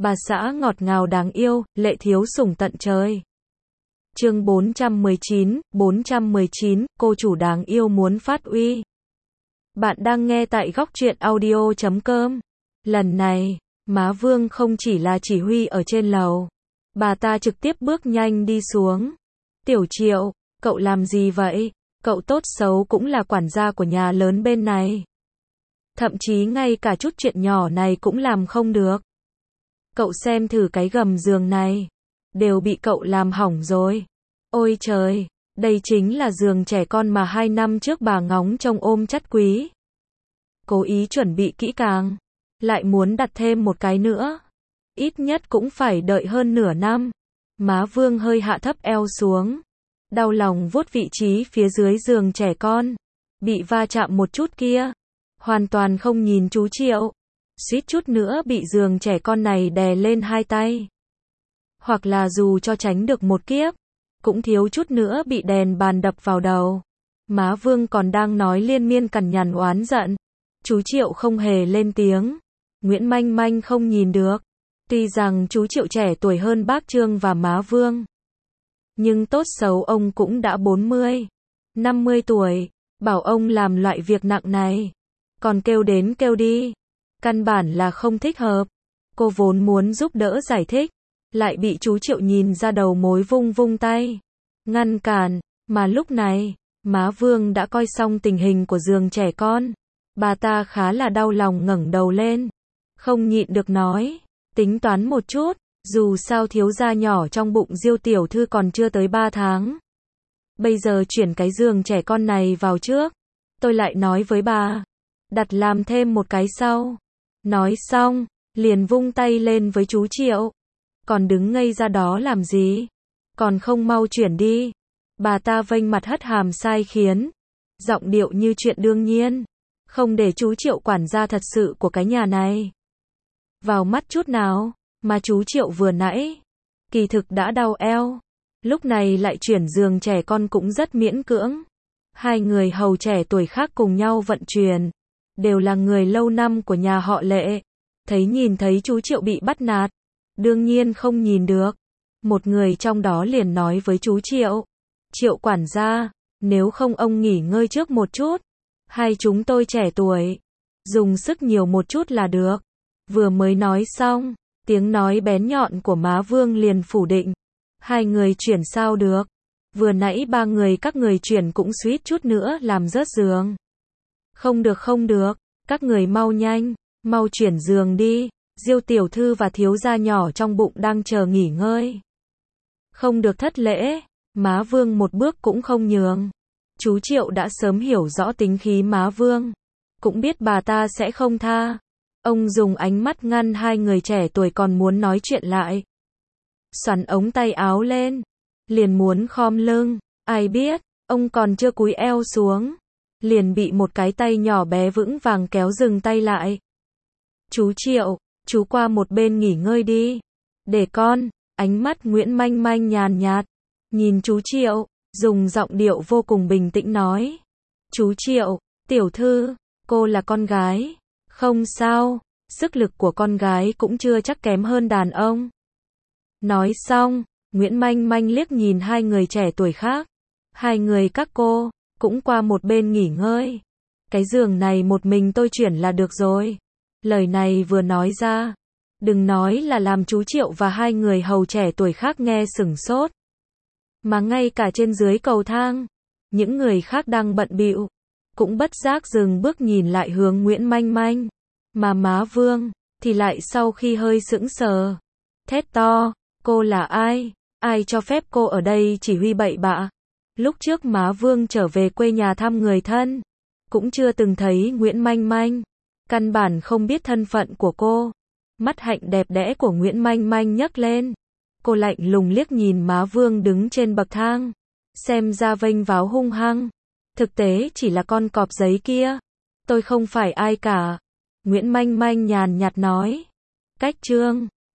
bà xã ngọt ngào đáng yêu, lệ thiếu sủng tận trời. Chương 419, cô chủ đáng yêu muốn phát uy. Bạn đang nghe tại góc truyện audio.com. Lần này, má Vương không chỉ là chỉ huy ở trên lầu. Bà ta trực tiếp bước nhanh đi xuống. Tiểu Triệu, cậu làm gì vậy? Cậu tốt xấu cũng là quản gia của nhà lớn bên này. Thậm chí ngay cả chút chuyện nhỏ này cũng làm không được. Cậu xem thử cái gầm giường này. Đều bị cậu làm hỏng rồi. Ôi trời, đây chính là giường trẻ con mà 2 năm trước bà ngóng trông ôm chắt quý. Cố ý chuẩn bị kỹ càng. Lại muốn đặt thêm một cái nữa. Ít nhất cũng phải đợi hơn nửa năm. Má Vương hơi hạ thấp eo xuống. Đau lòng vuốt vị trí phía dưới giường trẻ con. Bị va chạm một chút kia. Hoàn toàn không nhìn chú Triệu. Suýt chút nữa bị giường trẻ con này đè lên hai tay. Hoặc là dù cho tránh được một kiếp. Cũng thiếu chút nữa bị đèn bàn đập vào đầu. Má Vương còn đang nói liên miên cằn nhằn oán giận. Chú Triệu không hề lên tiếng. Nguyễn Manh Manh không nhìn được. Tuy rằng chú Triệu trẻ tuổi hơn bác Trương và má Vương. Nhưng tốt xấu ông cũng đã 40, 50 tuổi. Bảo ông làm loại việc nặng này. Còn kêu đến kêu đi. Căn bản là không thích hợp. Cô vốn muốn giúp đỡ giải thích. Lại bị chú Triệu nhìn ra đầu mối vung vung tay. Ngăn cản. Mà lúc này, má Vương đã coi xong tình hình của giường trẻ con. Bà ta khá là đau lòng ngẩng đầu lên. Không nhịn được nói. Tính toán một chút. Dù sao thiếu gia nhỏ trong bụng Diêu tiểu thư còn chưa tới 3 tháng. Bây giờ chuyển cái giường trẻ con này vào trước. Tôi lại nói với bà. Đặt làm thêm một cái sau. Nói xong, liền vung tay lên với chú Triệu. Còn đứng ngây ra đó làm gì? Còn không mau chuyển đi. Bà ta vênh mặt hất hàm sai khiến. Giọng điệu như chuyện đương nhiên. Không để chú Triệu quản gia thật sự của cái nhà này vào mắt chút nào. Mà chú Triệu vừa nãy kỳ thực đã đau eo. Lúc này lại chuyển giường trẻ con cũng rất miễn cưỡng. Hai người hầu trẻ tuổi khác cùng nhau vận chuyển. Đều là người lâu năm của nhà họ Lệ. Nhìn thấy chú Triệu bị bắt nạt. Đương nhiên không nhìn được. Một người trong đó liền nói với chú Triệu. Triệu quản gia, nếu không ông nghỉ ngơi trước một chút. Hai chúng tôi trẻ tuổi. Dùng sức nhiều một chút là được. Vừa mới nói xong. Tiếng nói bén nhọn của má Vương liền phủ định. Hai người chuyển sao được. Vừa nãy 3 người các người chuyển cũng suýt chút nữa làm rớt giường. Không được. Các người mau nhanh. Mau chuyển giường đi. Diêu tiểu thư và thiếu gia nhỏ trong bụng đang chờ nghỉ ngơi. Không được thất lễ. Má Vương một bước cũng không nhường. Chú Triệu đã sớm hiểu rõ tính khí má Vương. Cũng biết bà ta sẽ không tha. Ông dùng ánh mắt ngăn hai người trẻ tuổi còn muốn nói chuyện lại. Xoắn ống tay áo lên. Liền muốn khom lưng. Ai biết, ông còn chưa cúi eo xuống. Liền bị một cái tay nhỏ bé vững vàng kéo dừng tay lại. Chú Triệu, chú qua một bên nghỉ ngơi đi. Để con. Ánh mắt Nguyễn Manh Manh nhàn nhạt. Nhìn chú Triệu, dùng giọng điệu vô cùng bình tĩnh nói. Chú Triệu, tiểu thư, cô là con gái. Không sao, sức lực của con gái cũng chưa chắc kém hơn đàn ông. Nói xong, Nguyễn Manh Manh liếc nhìn hai người trẻ tuổi khác. Hai người các cô, cũng qua một bên nghỉ ngơi. Cái giường này một mình tôi chuyển là được rồi. Lời này vừa nói ra. Đừng nói là làm chú Triệu và hai người hầu trẻ tuổi khác nghe sửng sốt. Mà ngay cả trên dưới cầu thang. Những người khác đang bận bịu cũng bất giác dừng bước nhìn lại hướng Nguyễn Manh Manh. Mà má Vương, thì lại sau khi hơi sững sờ. Thét to, cô là ai? Ai cho phép cô ở đây chỉ huy bậy bạ? Lúc trước má Vương trở về quê nhà thăm người thân. Cũng chưa từng thấy Nguyễn Manh Manh. Căn bản không biết thân phận của cô. Mắt hạnh đẹp đẽ của Nguyễn Manh Manh nhấc lên. Cô lạnh lùng liếc nhìn má Vương đứng trên bậc thang. Xem ra vênh váo hung hăng. Thực tế chỉ là con cọp giấy kia. Tôi không phải ai cả. Nguyễn Manh Manh nhàn nhạt nói. Cách Trương.